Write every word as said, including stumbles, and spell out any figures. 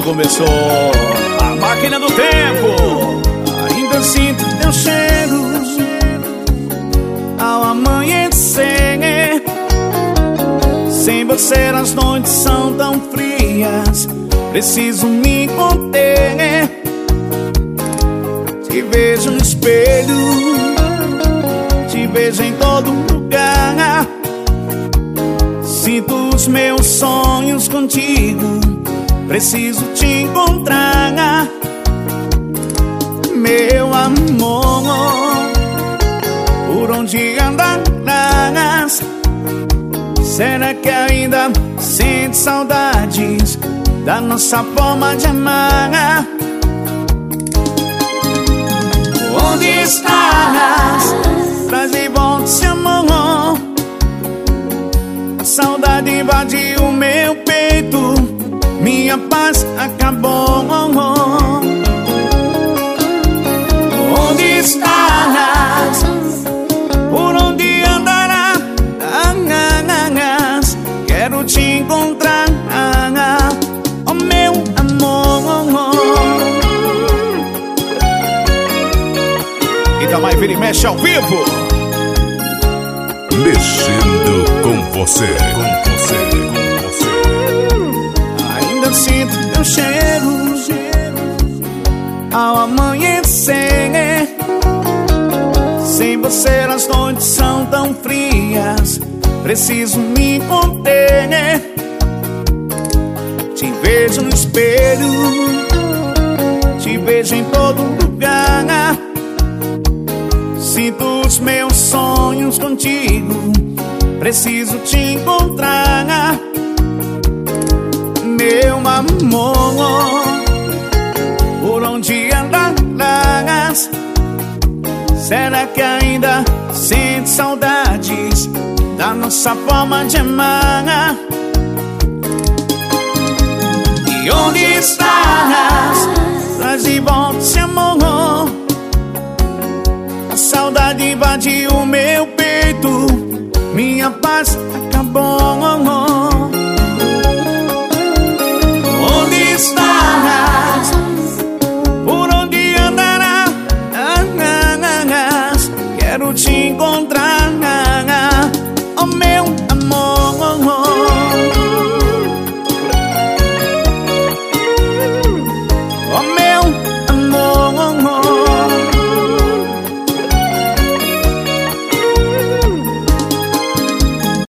começou a máquina do tempo. Ainda sinto teu cheiro ao amanhecer. Sem você as noites são tão frias, preciso me conter. Te vejo no espelho, te vejo em todo lugar. Sinto os meus sonhos contigo, preciso te encontrar. Meu amor, por onde andarás? Será que ainda sente saudades da nossa forma de amar? Onde estás? Traz de volta esse amor. A saudade invadiu o meu peito, minha paz acabou. Onde estás? Por onde andarás? Quero te encontrar, oh meu amor. Itamar Vira e Mexe ao vivo, mexendo com você, com você, com você. Ainda sinto teu cheiro ao amanhecer. Sem você as noites são tão frias, preciso me conter. Te vejo no espelho, te vejo em todo lugar. Sinto os meus sonhos contigo, preciso te encontrar. Meu amor, por onde andarás? Será que ainda sente saudades da nossa forma de amar? E onde estás? Traz de volta esse amor. A saudade invadiu o meu peito, minha paz acabou.